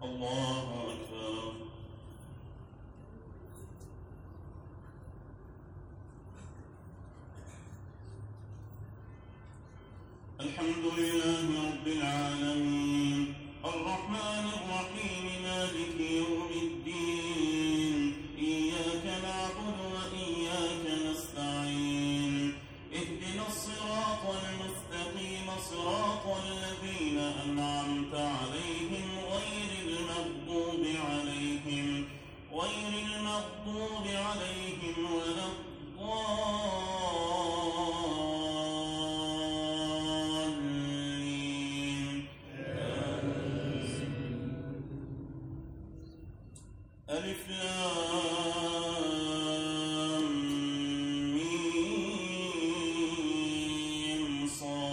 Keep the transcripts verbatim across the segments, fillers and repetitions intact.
الله أكبر. الحمد لله رب العالمين الرحمن الرحيم مالك يوم الدين إياك نعبد وإياك نستعين اهدنا الصراط المستقيم صراط الذين أنعمت عليهم غير المغضوب عليهم غير المغضوب عليهم ولا الضالين. ألف لام ميم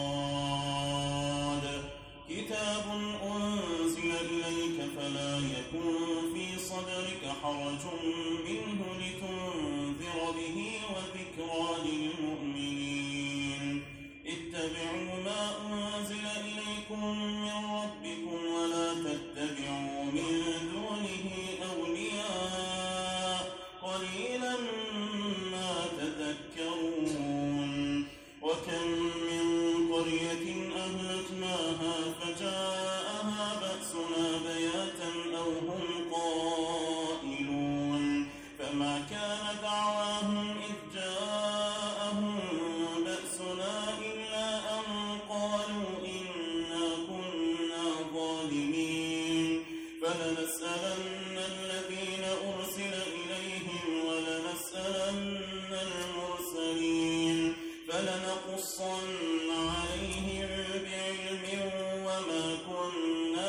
صاد كتاب أنزل إليك فلا يكن في صدرك حرج منه لتنذر به وذكرى للمؤمنين. اتبعوا ما أنزل إليكم من ربكم ولا تتبعوا من دونه أولياء قليلا ما تذكرون. وكم من قرية أهلكناها فجاءها بأسنا بياتا أو هم قائلون فما كان دعواهم إذ جاءهم بأسنا إلا أن قالوا إنا كنا ظالمين. فلنسألن الذين أرسل إليهم ولنسألن المرسلين فلنقصن عليهم بعلم وما كنا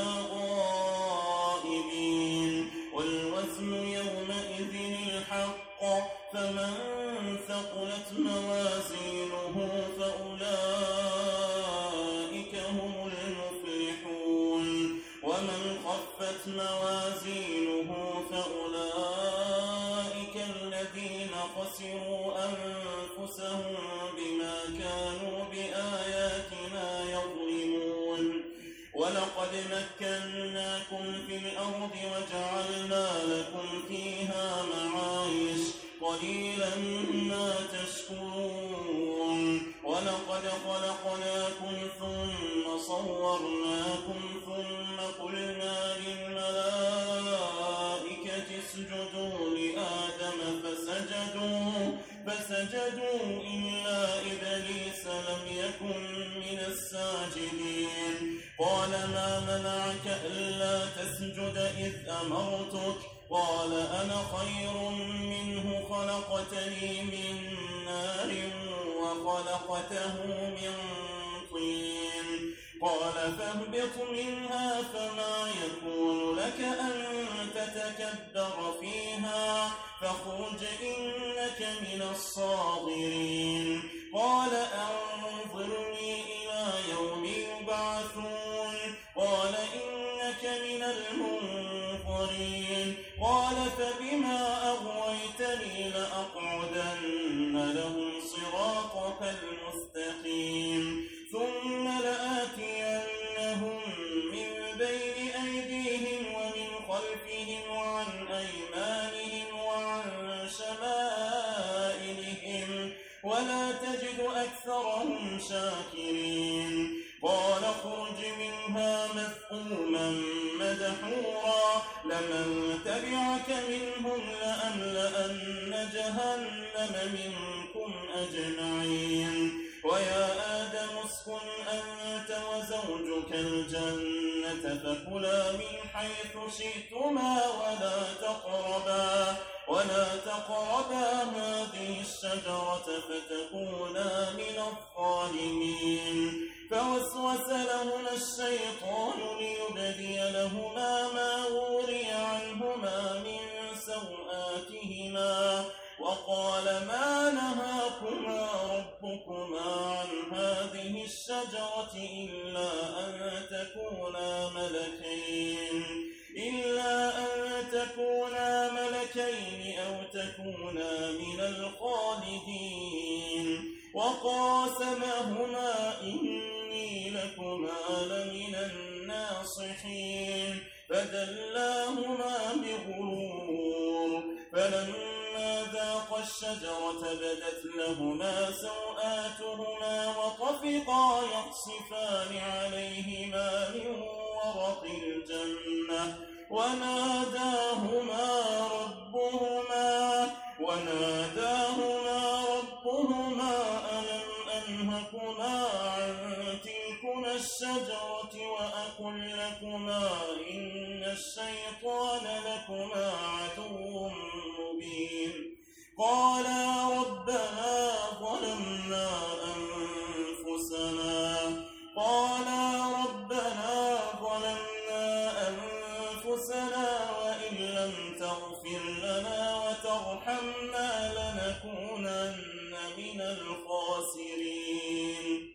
غائبين. والوزن يومئذ الحق فمن ثقلت موازينه فأولئك هم المفلحون ومن خفت موازينه فأولئك الذين خسروا أنفسهم بما كانوا بآياتنا يظلمون. ولقد مكناكم في الأرض وجعلنا لكم فيها معايش قليلا ما تشكرون. ولقد خلقناكم ثم صورناكم ثم قلنا للملائكة اسجدوا لآدم فسجدوا فسجدوا إلا إبليس لم يكن من الساجدين. قال ما منعك ألا تسجد إذ أمرتك قال أنا خير منه خلقتني من نار وخلقته من طين. قال فاهبط منها فما يكون لك أن تتكبر فيها فاخرج إنك من الصاغرين. قال أنظرني إلى يوم يبعثون قال إنك من المنظرين. قال فبما أغويتني لأقعدن لهم صراطك المستقيم ثم لآتينهم من بين أيديهم ومن خلفهم وعن أيمانهم وعن شمائلهم ولا تجد أكثرهم شاكرين. قال اخرج منها مذءوما مدحورا لمن تبعك منهم لأملأن جهنم منكم أجمعين. ويا آدم اسكن أنت وزوجك الجنة فكلا من حيث شئتما ولا تقربا ولا تقربا هذه الشجرة فتكونا من الظالمين. فوسوس لهما الشيطان ليبدي لهما ما وري عنهما من سوآتهما وقال ما نهاكما ربكما عن هذه الشجرة إلا أن تكونا ملكين إلا أن تكونا ملكين أو تكونا من الخالدين. وقاسمهما إني لكما لمن الناصحين فدلاهما بغرور فلما ذاقا الشجرة بدت لهما سوآتهما وطفقا يخصفان عليهما من ورق الجنة وناداهما ربهما وناداهما ربهما ألم أنهكما عن تلكما الشجرة وأقل لكما إن الشيطان لكما عدو مبين قالا ربنا ظلمنا أنفسنا قالا ربنا ظلمنا أنفسنا وإن لم تغفر لنا وترحمنا لنكونن من الخاسرين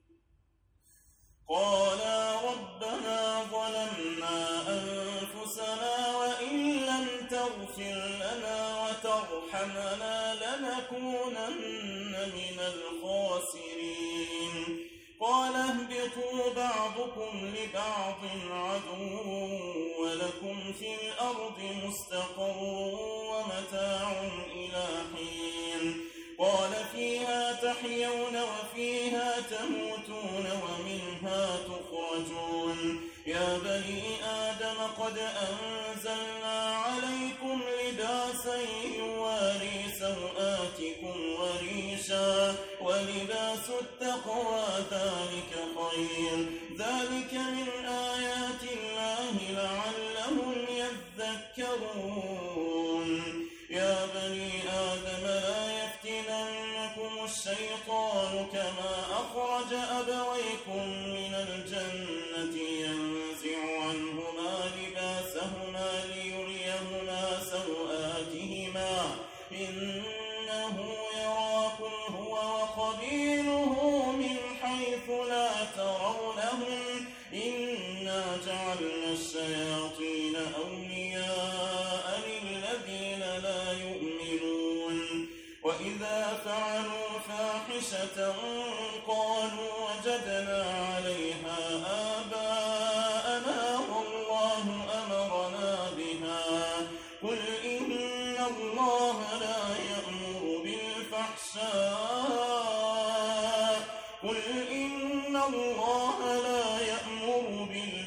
قالا ربنا ظلمنا أنفسنا وإن لم تغفر لنا وترحمنا لنكونن من الخاسرين قال اهبطوا بعضكم لبعض عدو ولكم في الأرض مستقر ومتاع إلى حين قال فيها تحيون وفيها تموتون ومنها تخرجون يا بني آدم قد أنزلنا عليكم لباسا يواري سوآتكم وريشا ولباس التقوى ذلك خير ذلك من آيات الله لعلهم يذكرون يا بني آدم لا يفتننكم الشيطان كما أخرج أبويكم من الجنة ينزع عنهما لباسهما ليريهما سوآتهما إنه يراكم هو وقبيله من حيث لا ترونهم إنا جعلنا الشياطين أولياء للذين لا يؤمنون وإذا فعلوا فاحشة قالوا وجدنا عليها آباءنا والله أمرنا بها قل إن الله لا يأمر بالفحشاء قل إن الله لا يأمر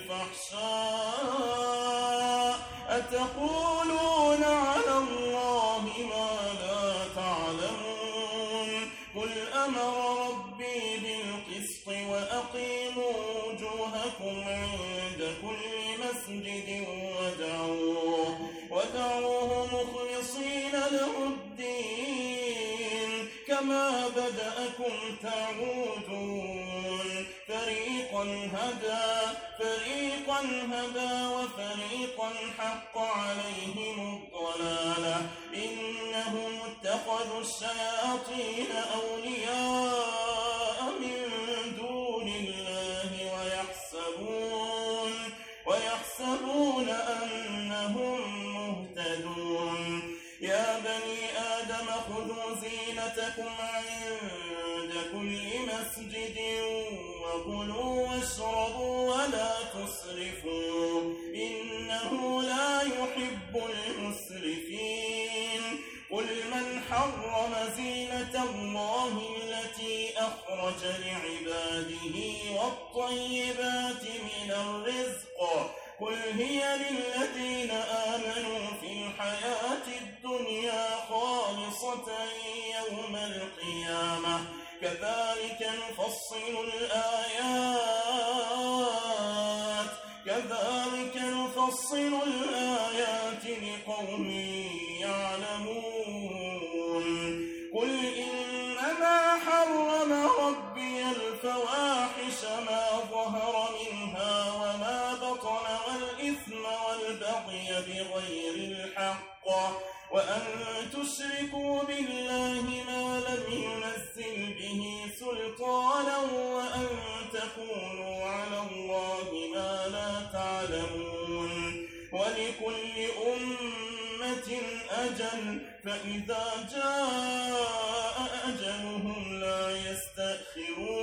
بالفحشاء أتقولون على الله ما لا تعلمون قل أمر ربي بالقسط وأقيموا وجوهكم عند كل مسجد ودعوه ودعوه مخلصين له الدين كما بدأكم تعودون فريقا هدى فريقا هدى وفريقا حق عليهم الضلالة إنهم اتخذوا الشياطين أولياء من دون الله ويحسبون ويحسبون أنهم مهتدون يا بني آدم خذوا زينتكم عند كل مسجد وكلوا واشربوا ولا تسرفوا إنه لا يحب المسرفين قل من حرم زينة الله التي أخرج لعباده والطيبات من الرزق قل هي للذين آمنوا في الحياة الدنيا خالصة يوم القيامة كذلك نفصل الآيات كذلك نفصل الآيات لقوم يعلمون قل إنما حرم ربي الفواحش ما ظهر منها وما بطن والإثم والبغي بغير الحق وأن تشركوا بالله ما لم ينزل به سلطانا وأن تقولوا على الله ما لا تعلمون ولكل أمة أجل فإذا جاء أجلهم لا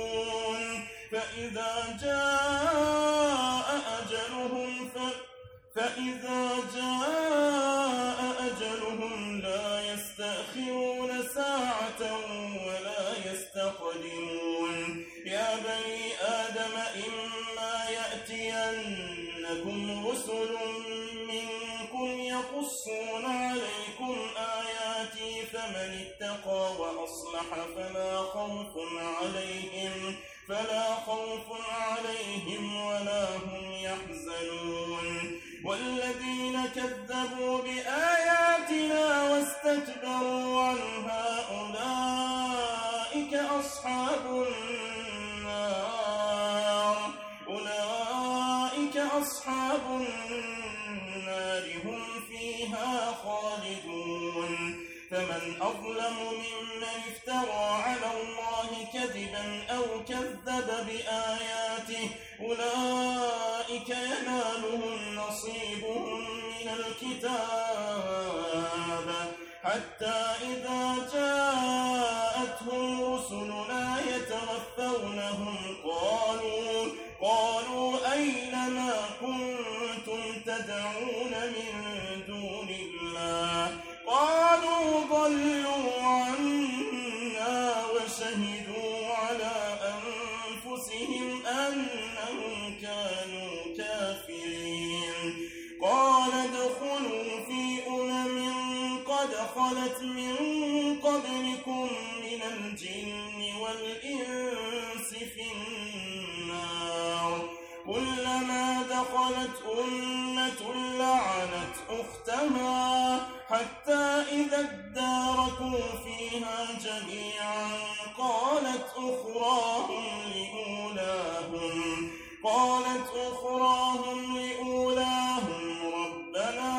يستأخرون فإذا جاء أجلهم فإذا جاء أجلهم لا يستأخرون ساعة ولا يستقدمون يا بني آدم إما يأتينكم رسل منكم يقصون عليكم آياتي فمن اتقى وأصلح فلا خوف عليهم فلا خوف عليهم ولا هم يحزنون والذين كذبوا بآياتنا واستكبروا عنها أولئك أصحاب النار أولئك أصحاب النار هم فيها خالدون فمن أظلم ممن افترى على الله كذبا أو كذب بآياته أولئك ينالهم نصيبهم من الكتاب حتى إذا جاءتهم رسلنا يتوفونهم قالوا قالوا أين ما كنتم تدعون من دون الله قالوا ضلوا عنا وشهدوا على أنفسهم أنهم كانوا كافرين قال ادخلوا في أمم قد خلت من قبلكم من الجن والإنس في النار كلما دخلت أمة لعنت أختها حتى إذا اداركوا فيها جميعا قالت أخراهم لأولاهم قالت أخراهم لأولاهم ربنا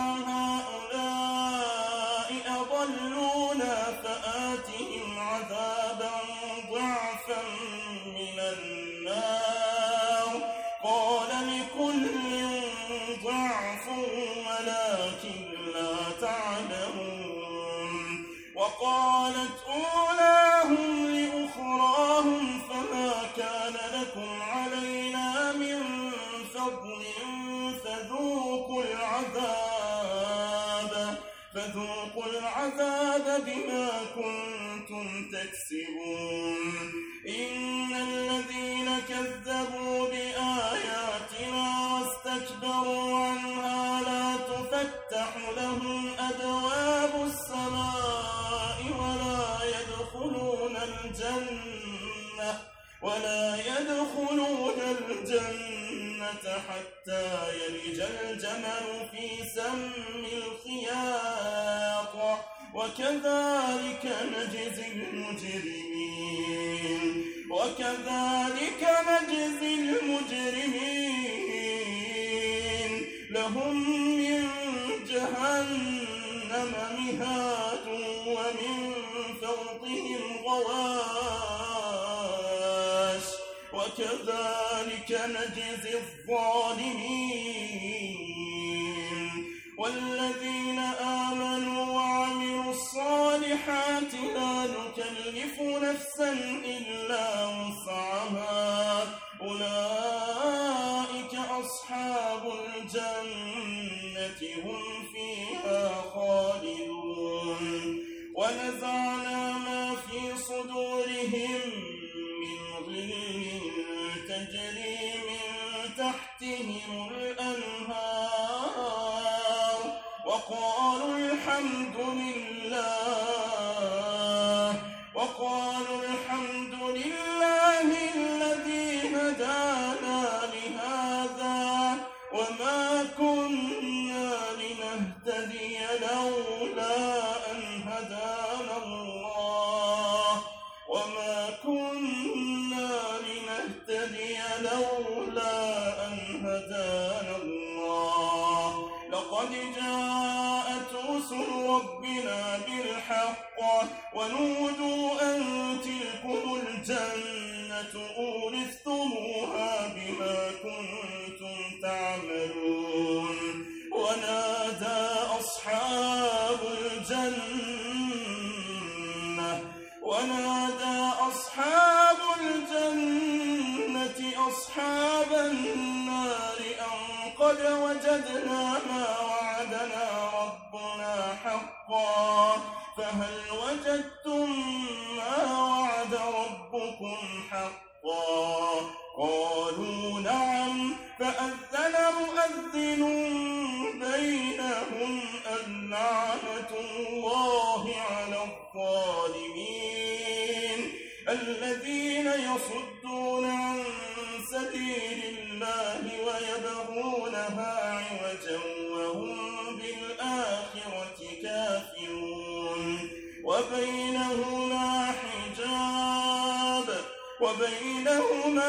هؤلاء أضلونا فآتهم عذابا ضعفا من النار قال لكل ضعف ولكن لا تعلمون وقالت أولاهم لأخراهم فما كان لكم علينا من فضل فذوقوا العذاب فذوقوا العذاب بما كنتم تكسبون إن الذين كذبوا بآياتنا واستكبروا عنها لا تفتح لهم أبواب السماء ولا يدخلون الجنة ولا يدخلون الجنة حتى يلج الجمل في سم الخياط وكذلك نجزي المجرمين وكذلك نجزي المجرمين لهم من جهنم مهاد ومن فوقهم غواش وكذلك نجزي الظالمين والذين آمنوا وعملوا الصالحات لا نكلف نفسا إلا وسعها أولئك أصحاب الجنة هم فيها خالدون ونزعنا ما في صدورهم من غل تجري من تحتهم الأنهار وقالوا الحمد لله وقالوا الحمد لله الذي هدانا لهذا وما كنا لنهتدي لولا أن هدانا الله وما كنا لنهتدي لولا أن هدانا الله لقد جاءت رسل ربنا بالحق ونودوا أن تلكم الجنة أورثتموها بما كنتم تعملون ونادى أصحاب الجنة ونادى أصحاب الجنة أصحاب النار أن قد قد وجدنا ما وعدنا ربنا حقا فهل وجدتم ما وعد ربكم حقا قالوا نعم فأذن مؤذن بينهم اللعنة الله على الظالمين الذين يصدون عن سبيل الله ويبغونها عوجا وهم بالآخرة كافرون وبينهما حجاب وبينهما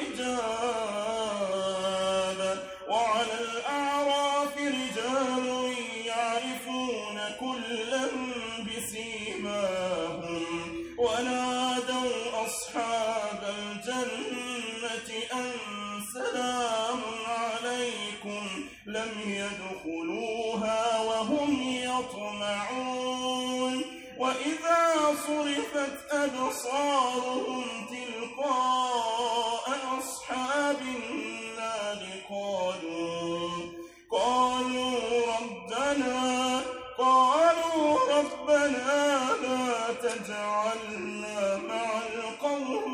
حجاب وعلى الأعراف رجال يعرفون كلا بسيماهم ونادوا أصحاب الجنة أن سلام عليكم لم يدخلوها وهم يطمعون وإذا صرفت أبصارهم تلقاء أصحاب النار قالوا قالوا ربنا قالوا ربنا لا تجعلنا مع القوم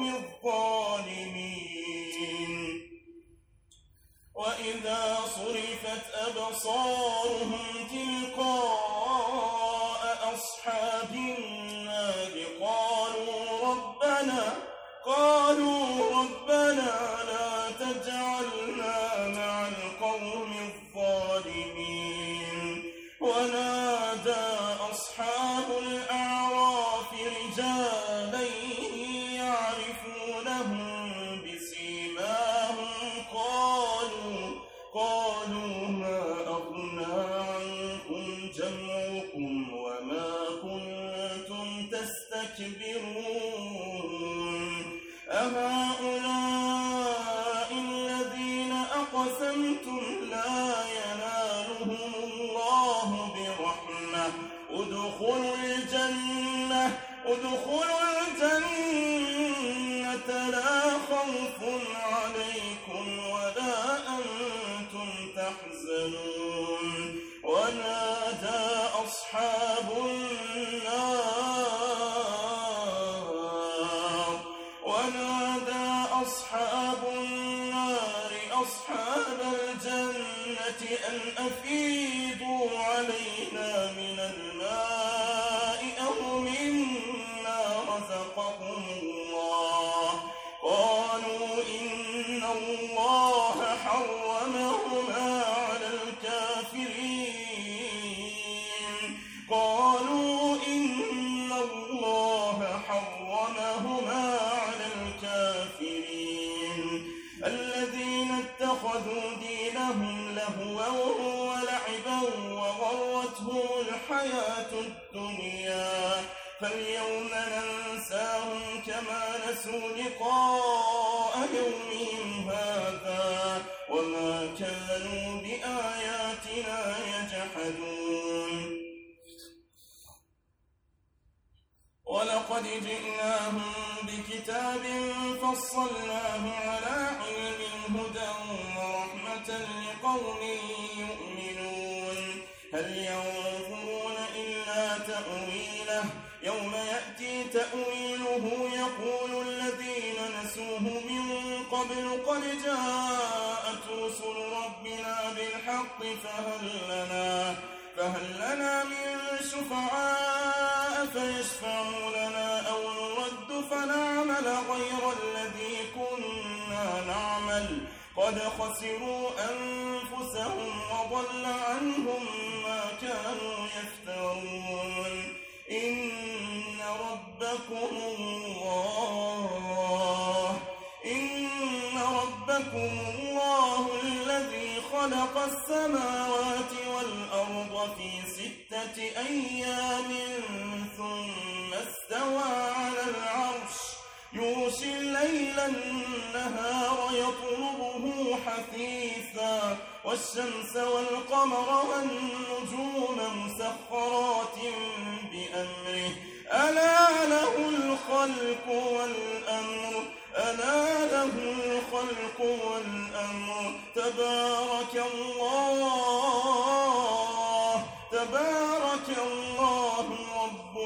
الظالمين وإذا صرفت أبصارهم تلقاء أصحاب النار قالوا ربنا قالوا ربنا لا تجعلنا مع القوم الظالمين ونادى أصحاب الأعراف رجالا يعرفونهم بسيماهم قالوا قالوا ما أغنى عنكم جمعكم وما كنتم تستكبرون أهؤلاء الذين أقسمتم لا ينالهم الله برحمة ادخلوا الجنة ادخلوا الجنة لا خوف عليكم ولا أنتم تحزنون ونادى أصحاب النار ونادى أصحاب النار أصحاب الجنة أن أفيضوا علينا من الماء أو مما رزقكم الله قالوا إن الله حرمهما على الكافرين قالوا إن الله حرمهما على الكافرين الذين اتخذوا دينهم لهوا ولعبا وغرتهم الحياة الدنيا فاليوم ننساهم كما نسوا لقاء يومهم هذا وما كانوا بآياتنا يجحدون ولقد جئناهم بكتاب فصلناه على علم هدى ورحمة لقوم يؤمنون هل ينظرون إلا تأويله يوم يأتي تأويله يقول الذين نسوه من قبل قد جاءت رسل ربنا بالحق فهل لنا فهل لنا من شفعاء فيشفعوا لنا أو نرد فنعمل غير الذي كنا نعمل قد خسروا أنفسهم وضل عنهم ما كانوا يفترون إن ربكم الله إن ربكم الله الذي خلق السماوات والأرض في ستة أيام ثم استوى على العرش يغشي الليل النهار يطلبه حثيثا والشمس والقمر والنجوم مسخرات بأمره ألا له الخلق والأمر ألا له الخلق والأمر تبارك الله تبارك الله رب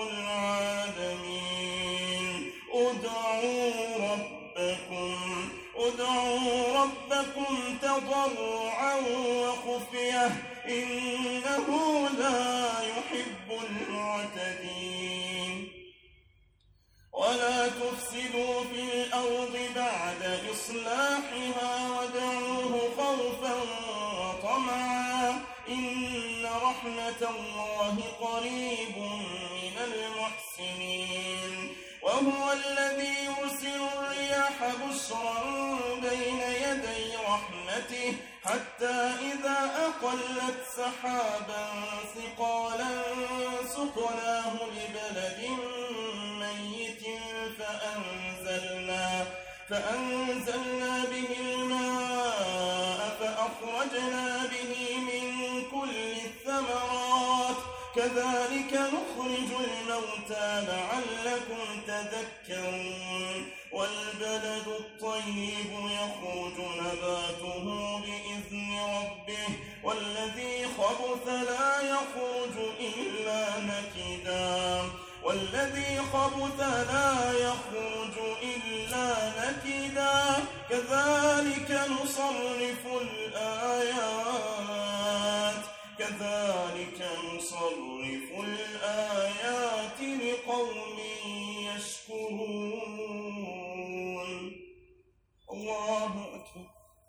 العالمين. ادعوا ربكم ادعوا ربكم تضرعا وخفية إنه لا يحب المعتدين. ولا تفسدوا في الأرض بعد إصلاحها وادعوه خوفا وطمعا إن رحمة الله قريب من المحسنين. وهو الذي يرسل الرياح بشرا بين يدي رحمته حتى إذا أقلت سحابا ثقالا سقناه لبلد ميت فأنزلنا, فأنزلنا به الماء فأخرجنا به من كل الثمرات كذلك نخرج الموتى لعلكم تذكرون. والبلد الطيب يخرج نباته بإذن ربه والذي خبث لا يخرج إلا نكدا والذي خبث لا يخرج إلا نكدا كذلك نصرف الآيات كذلك نصرف الآيات لقوم يشكرون. الله أكبر.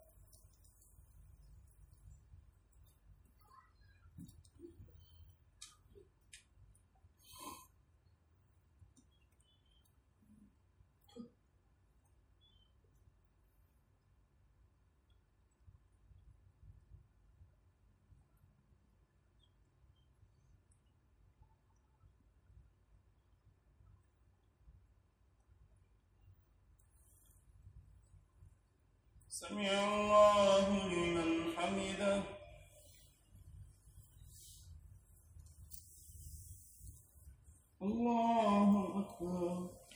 سمع الله لمن حمده. الله أكبر.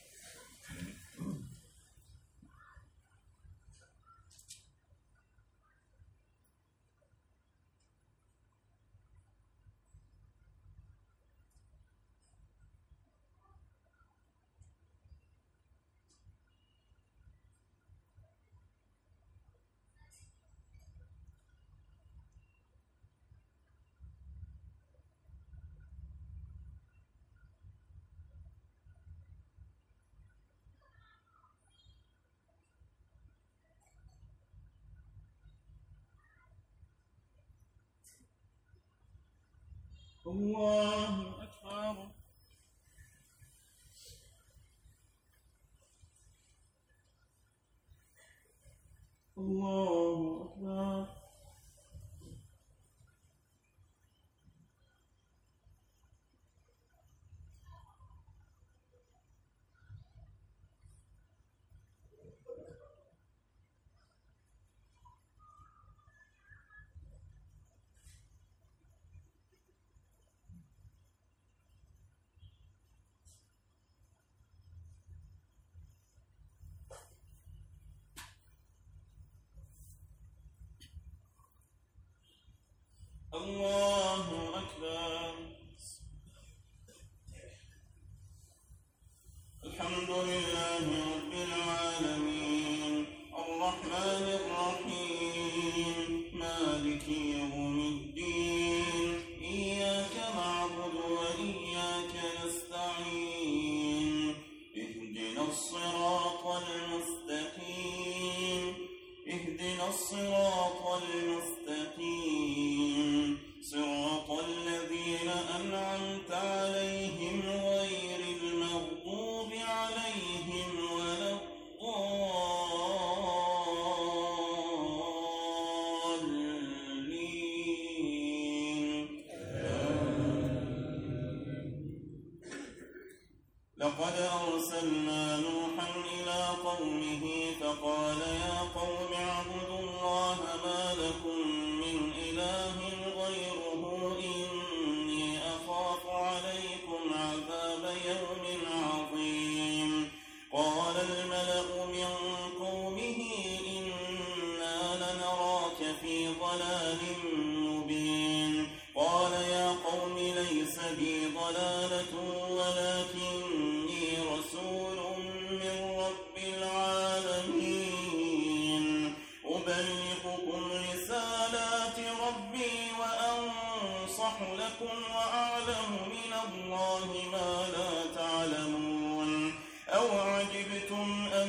الله أكبر. الله أكبر. الله أكبر. الحمد لله رب العالمين الرحمن الرحيم مالك يوم الدين إياك نعبد وإياك نستعين اهدنا الصراط المستقيم اهدنا الصراط المستقيم أنصح لكم وأعلم من الله ما لا تعلمون أو عجبتم أن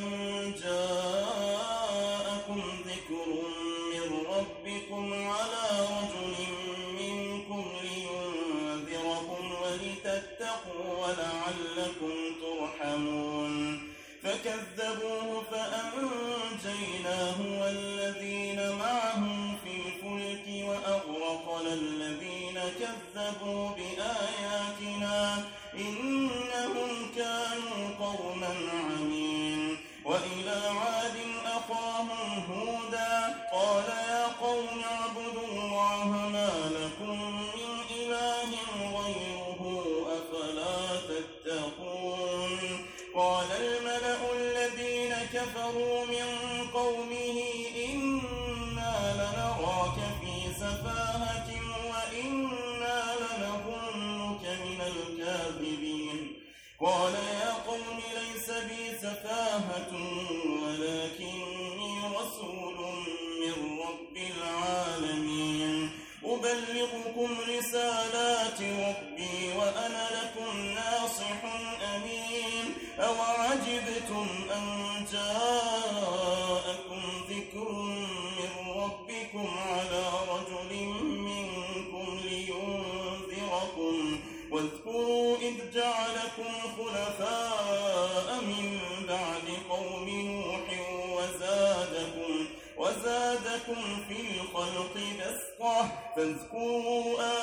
جاءكم ذكر من ربكم على رجل منكم لينذركم ولتتقوا ولعلكم ترحمون فكذبوه فأنجيناه والذين معه في الفلك وأغرقنا الذين كذبوا بآياتنا إنهم كانوا قوما عمين وإلى عاد أخاهم هودا قال يا قوم اعبدوا الله ما لكم من إله غيره أفلا تتقون قال الملأ الذين كفروا من قومه إنا لنراك في سفاهة وإنا لنظنك من الكاذبين قال يا قوم ليس بي سفاهة ولكني رسول من رب العالمين أبلغكم رسالات ربي وأنا لكم ناصح أمين أوعجبتم أن جاءكم ذكر من ربكم على رجل منكم لينذركم واذكروا إذ جعلكم خلفاء من بعد قوم نوح وزادكم وزادكم في الخلق بسطة فاذكروا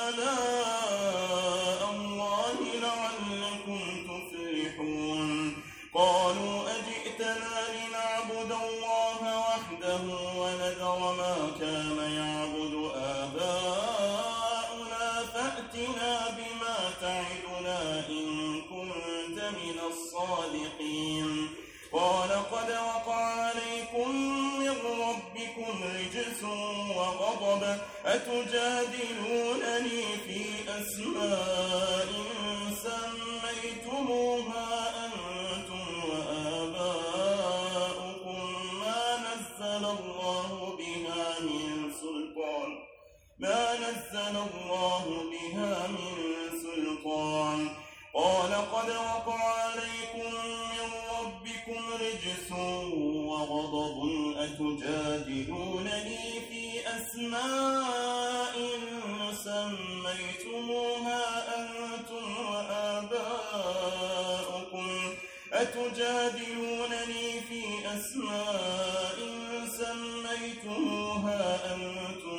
آلاء الله لعلكم تفلحون قالوا أجئتنا لنعبد الله وحده ونذر ما كان يعبد آباؤنا فأتنا بما تعدنا إن كنت من الصادقين قال قد وقع عليكم من ربكم رجس وغضب أتجادلونني في أسماء سميتموها أنتم وآباؤكم ما نزل الله بها من سلطان ما نزل الله بها من سلطان قال قد وقع عليكم من ربكم رجس وغضب أتجادلونني في أسماء سميتموها أنتم وآباؤكم أتجادلونني في أسماء سميتموها أنتم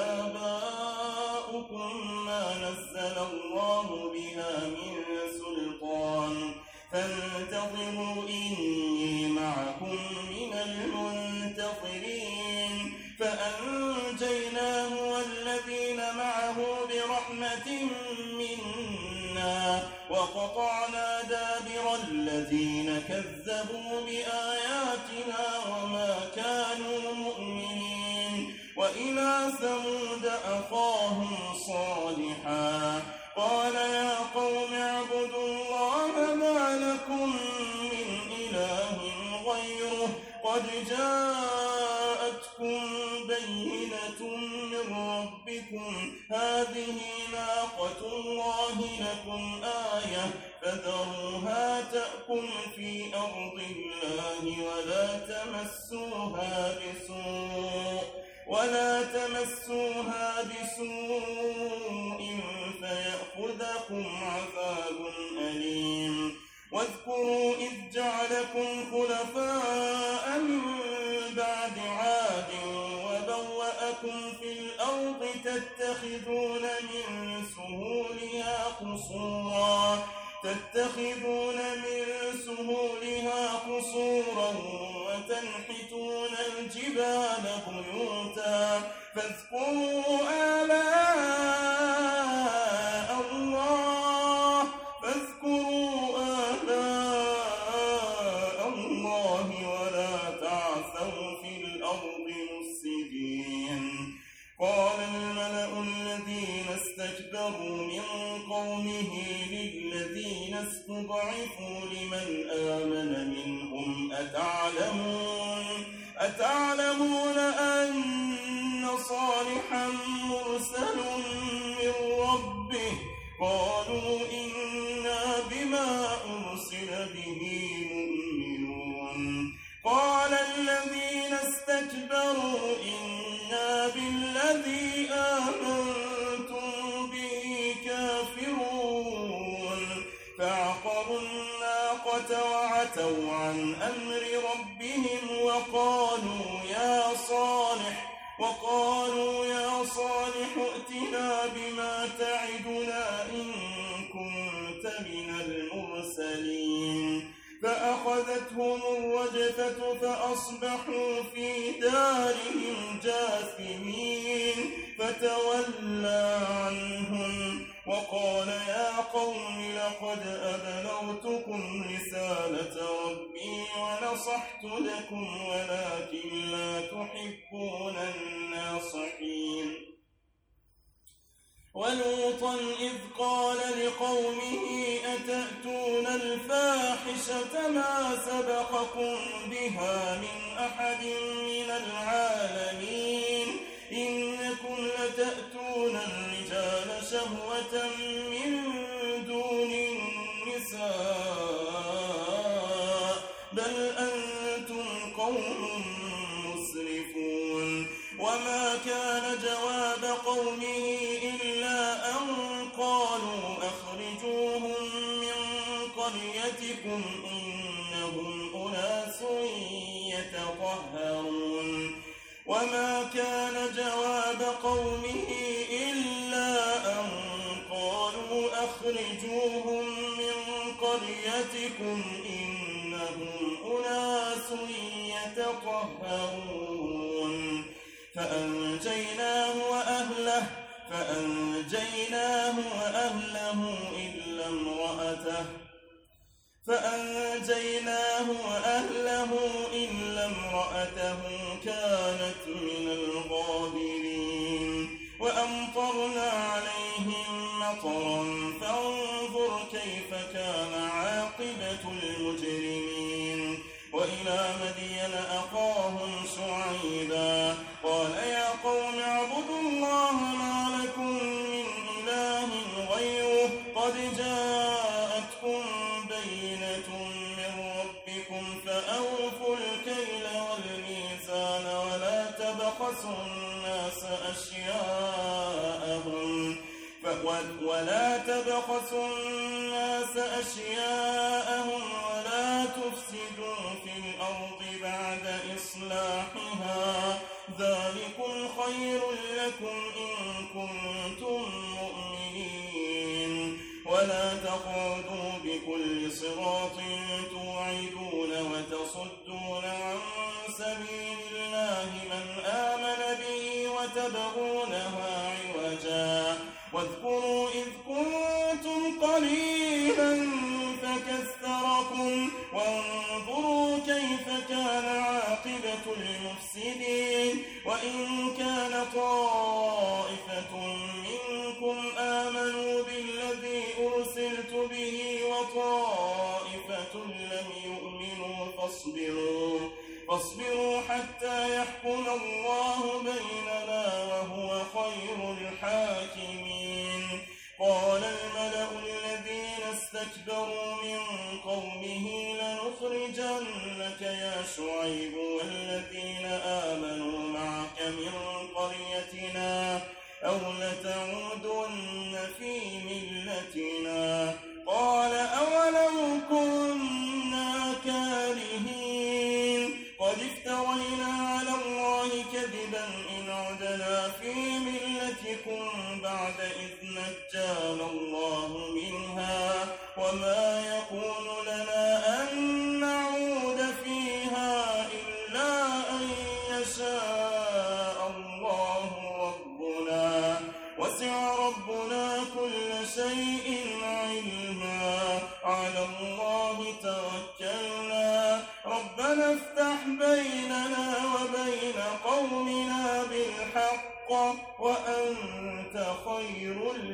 وآباؤكم ما نزل الله بها من سلطان فانتظروا إني معكم من المنتظرين فأنجيناه والذين معه برحمة منا وقطعنا دابر الذين كذبوا بآياتنا وما كانوا مؤمنين وإلى ثمود أخاهم صالحا قال يا قوم اعبدوا الله ما لكم من إله غيره قد جاءتكم بينة من ربكم هذه ناقة الله لكم آية فذروها تأكل في أرض الله ولا تمسوها بسوء ولا تمسوها بسوء فيأخذكم عذاب أليم واذكروا إذ جعلكم خلفاء من بعد عاد وبوأكم في الأرض تتخذون من سهولها قصورا تتخذون من سهولها قصورا وتنحتون الجبال بيوتا فاذكروا آلاء الله فاذكروا آلاء الله ولا تعثوا في الأرض مفسدين قال الملأ الذين استكبروا من قومه للذين استضعفوا لمن آمن منهم أتعلمون أتعلمون أن صالحا مرسل من ربه ربه قالوا إنا بما أرسل به مؤمنون قال الذين استكبروا إنا بالذي آمنتم به كافرون فعقروا الناقة وعتوا عن أمر ربهم وقالوا يا صالح وقالوا يا صالح ائتنا بما تعدنا إن كنت من المرسلين فأخذتهم الرجفة فأصبحوا في دارهم جاثمين فتولى عنهم وقال يا قوم لقد أبلغتكم رسالة ربي ونصحت لكم ولكن لا تحبون الناصحين ولوطا إذ قال لقومه أتأتون الفاحشة ما سبقكم بها من أحد من العالمين إنكم لتأتون الرجال شهوة من دون النساء بل أنتم قوم مسرفون وما كان جواب قومه إلا أن قالوا أخرجوهم من قريتكم إنهم أناس يتطهرون وما كان جواب قومه إلا أن قالوا أخرجوهم من قريتكم إنهم أناس يتطهرون فأنجيناه وأهله فأنجيناه وأهله إلا امرأته فأنجيناه وأهله إلا امرأته كانت من الغابرين وأمطرنا عليهم مطرا فانظر كيف كان عاقبة المجرمين وإلى مدين أخاهم شعيبا قال يا قوم اعبدوا الله ما لكم من إله غيره قد جاءتكم بينة من ربكم فأوفوا الكيل والميزان ولا تبخسوا الناس أشياءهم ولا تبخسوا الناس أشياءهم ولا تفسدوا في الأرض بعد إصلاحها ذلكم خير لكم إن كنتم مؤمنين ولا تقعدوا بكل صراط توعدون وتصدون عن سبيل الله من آمن به وتبغونها عوجا واذكروا إذ كنتم قليلا فكثركم وانظروا كيف كان عاقبة المفسدين وإن كان طائفة منكم آمنوا بالذي أرسلت به وطائفة لم يؤمنوا فاصبروا فاصبروا حتى يحكم الله بيننا وهو خير الحاكمين قال الملأ الذين استكبروا من قومه لنخرجنك يا شعيب والذين آمنوا معك من قريتنا أو لتعودن في ملتنا قال أولو كنا كارهين قد افترينا على الله كذبا إن عدنا في ملتكم بعد إذ نجانا الله منها وما يكون لنا أن نعود فيها إلا أن يشاء الله ربنا وسع ربنا كل شيء علما على الله توكلنا ربنا افتح بيننا وبين قومنا بالحق وأنت خير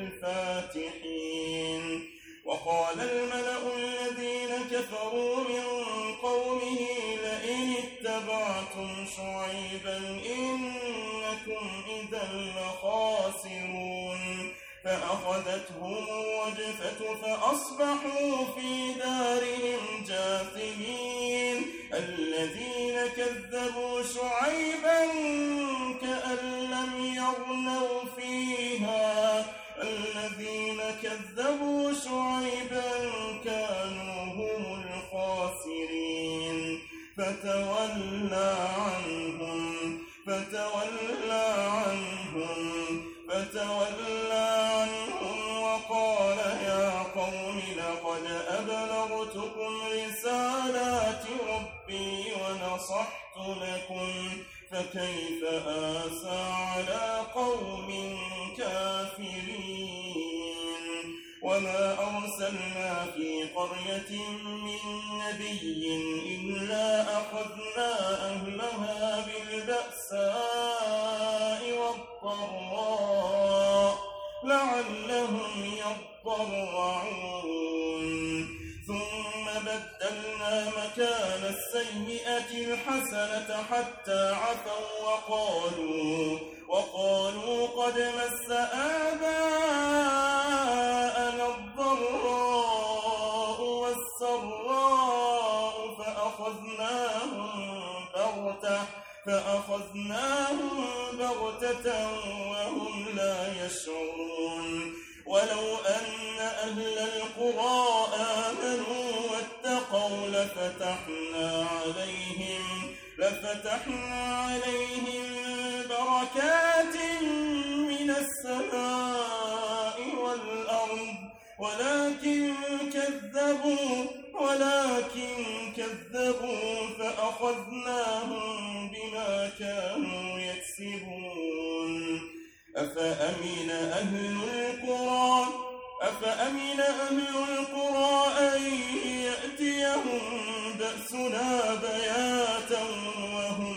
الفاتحين وقال الملأ الذين كفروا من قومه لئن اتبعتم شعيبا إنكم إذا لخاسرون فأخذتهم الرجفة فأصبحوا في دارهم جاثمين الذين كذبوا شعيبا كأن لم يغنوا فيها الذين كذبوا شعيبا كانوا هم الخاسرين فتولى عنهم فتولى عنهم فتولى عنهم وقال يا قوم لقد أبلغتكم رسالات ربي ونصحت لكم فكيف آسى على قوم كافرين وما أرسلنا في قرية من نبي إلا أخذنا أهلها بالبأساء والضراء لعلهم يضرعون ثم بدلنا مكان السيئة الحسنة حتى عفوا وقالوا وقالوا قد مس آباءنا الضراء والسراء فأخذناهم بغتة فأخذناهم بغتة وهم لا يشعرون ولو أن أهل القرى آمنوا واتقوا لفتحنا عليهم لفتحنا عليهم بركات من السماء والأرض ولكن كذبوا ولكن كذبوا فأخذناهم بما كانوا يكسبون أفأمن أهل القرى أفأمن أهل القرى أن يأتيهم بأسنا بياتا وهم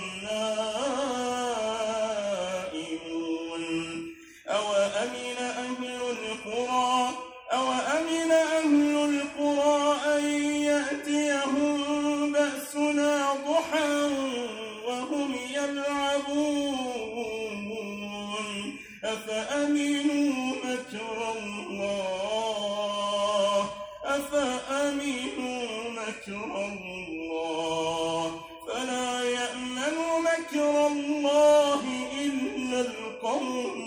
نائمون أوأمن أهل القرى أوأمن أهل القرى أن يأتيهم بأسنا ضحى وهم يلعبون أفأمنوا مكر الله أفأمنوا مكر الله فلا يأمن مكر الله إلا القوم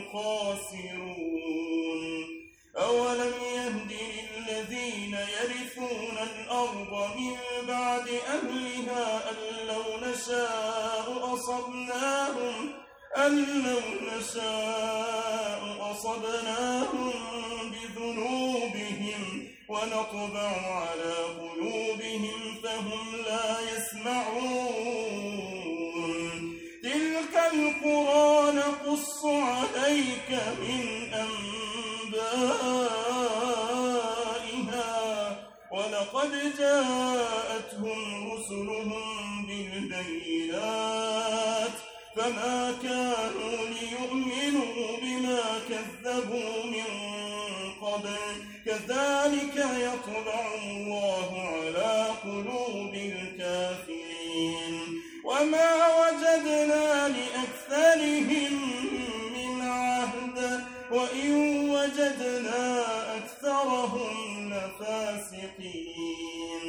الخاسرون أولم يهد للذين يرثون الأرض من بعد أهلها أن لو نشاء أصبناهم أن لو نشاء أصبناهم بذنوبهم ونطبع على قلوبهم فهم لا يسمعون تلك القرى نقص عليك من أنبائها ولقد جاءتهم رسلهم بالبينات فما كانوا ليؤمنوا بما كذبوا من قبل كذلك يطبع الله على قلوب الكافرين وما وجدنا لأكثرهم من عهد وإن وجدنا أكثرهم لفاسقين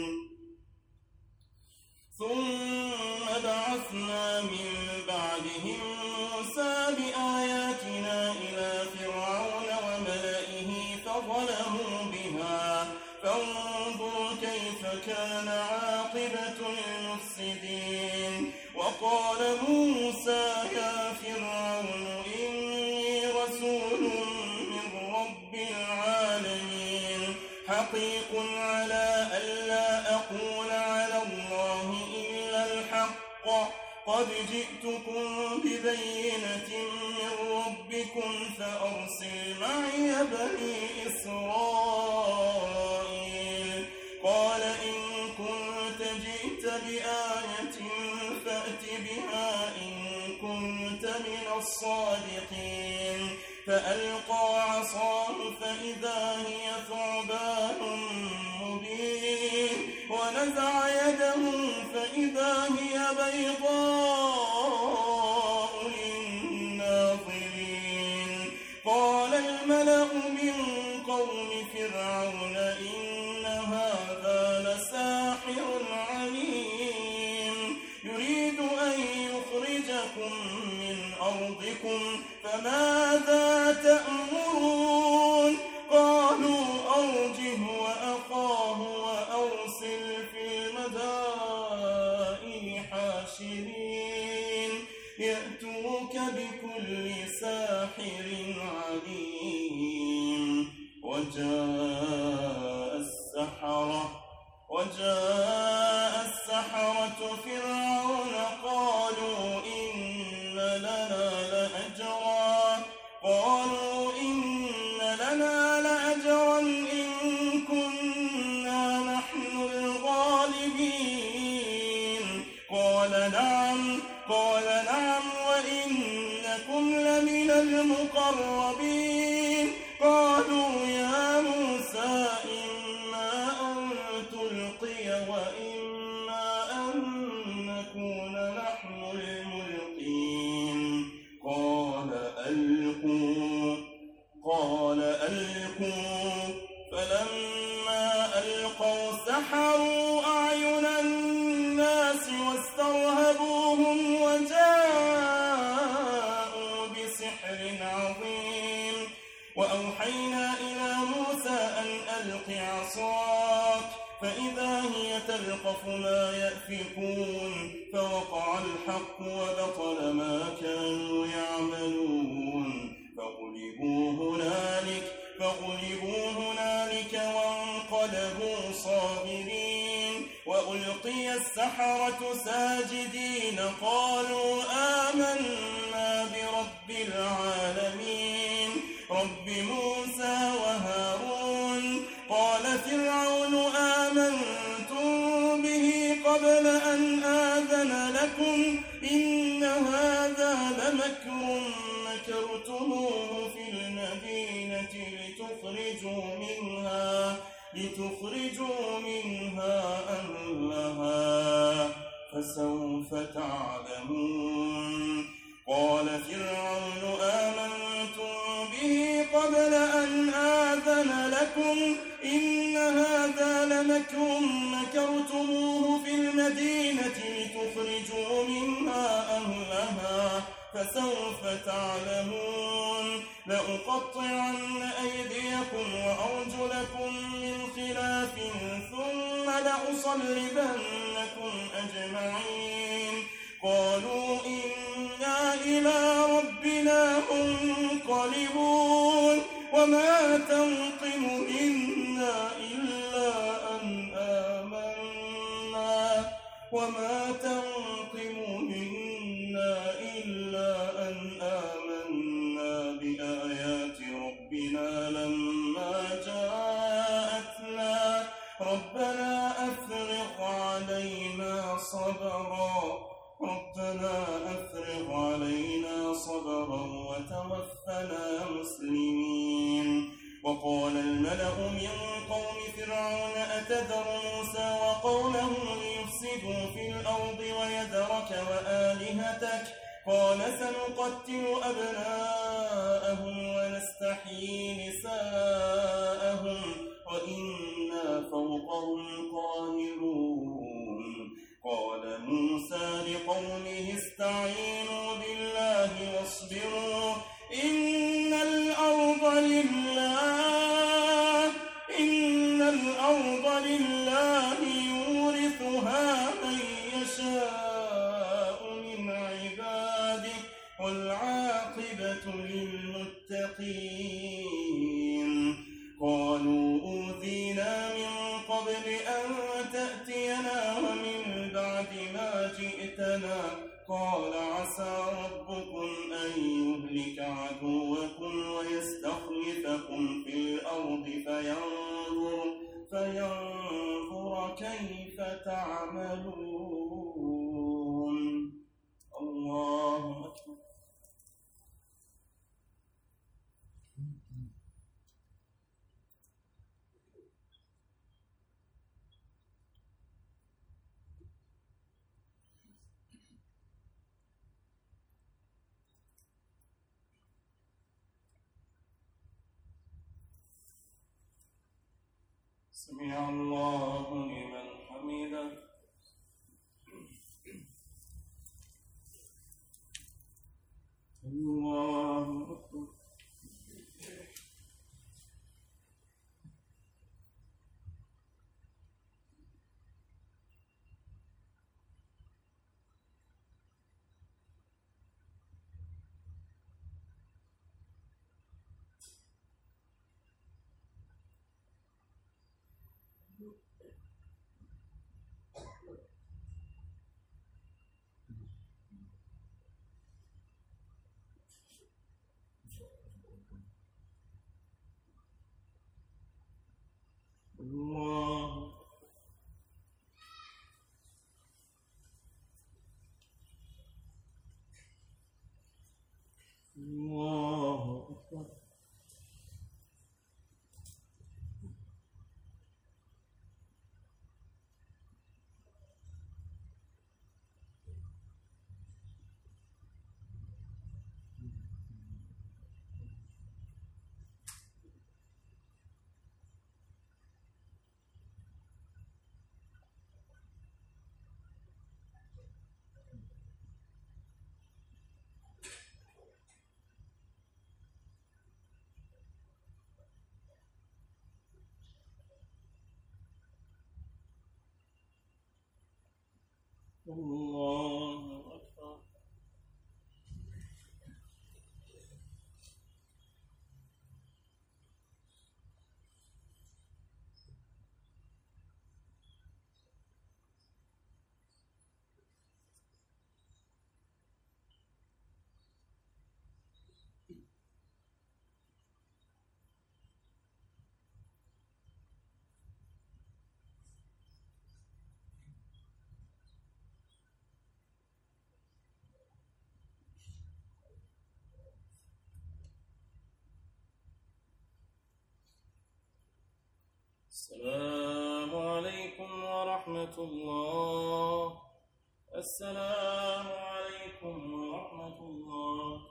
ثم بعثنا من بعدهم موسى بآياتنا إلى فرعون وملئه فظلموا بها فانظر كيف كان عاقبة المفسدين وقال موسى يا فرعون إني رسول من رب العالمين حقيق على ألا أقول على الله إلا الحق قد جئتكم ببينة من ربكم فأرسل معي بني إسرائيل قال إن كنت جئت بآية فأت بها إن كنت من الصادقين فألقى عصاه فإذا هي ثعبان مبين ونزع يده فإذا هي بيضاء للناظرين قال الملأ من قوم فرعون إن هذا لساحر عليم يريد أن يخرجكم من أرضكم فماذا تأمرون قالوا أرجه وأخاه وأرسل في المدائن حاشرين يأتوك بكل ساحر عليم وجاء السحرة وجاء السحرة فرعون قالوا إن لنا لأجرا قالوا إن لنا لأجرا إن كنا نحن الغالبين قال نعم قال نعم وإنكم لمن المقربين قالوا يا موسى إما أن تلقي وإما أن نكون نحن الملقين قال ألقوا قال ألقوا فلما ألقوا سحروا أعين الناس واسترهبوهم وجاءوا بسحر عظيم وأوحينا إلى موسى أن ألق عصاك فإذا هي تلقف ما يأفكون فوقع الحق وبطل ما كانوا يعملون فغلبوا هنالك فغلبوا هنالك وانقلبوا صاغرين وألقي السحرة ساجدين قالوا آمنا برب العالمين رب موسى وهارون قال فرعون آمنتم به قبل أن آذن لكم إن هذا لمكر مكرتموه في المدينة لتخرجوا منها لتخرجوا منها أهلها فسوف تعلمون قال فرعون آمنتم به قبل أن آذن لكم إن هذا لمكر مكرتموه في المدينة لتخرجوا منها أهلها فسوف تعلمون لأقطعن أيديكم وأرجلكم من خلاف ثم لأصلبنكم أجمعين قالوا إنا إلى ربنا منقلبون وما تنقم منا إلا أن آمنا وما تنقم منا إلا أن آمنا بآيات ربنا لما جاءتنا ربنا أفرغ علينا صبرا ربنا أفرغ علينا صبرا وتوفنا مسلمين وقال الملأ من قوم فرعون أتذر موسى وقومه ليفسدوا في الأرض ويذرك وآلهتك قال سنقتل أبناءهم ونستحيي نساءهم وإنا فوقهم قاهرون قال موسى لقومه استعينوا بالله واصبروا إن الأرض لله إن الأرض لله يورثها من يشاء من عباده والعاقبة للمتقين قالوا أوذينا من قبل أن تأتينا ومن بعد ما جئتنا قال عسى ربكم أن يهلك عدوكم ويستخلفكم في الأرض فينظر, فينظر كيف تعملون. الله أكبر. سمع الله لمن حمده. الله أكبر. الله الله أكبر. الله أكبر. السلام عليكم ورحمة الله. السلام عليكم ورحمة الله.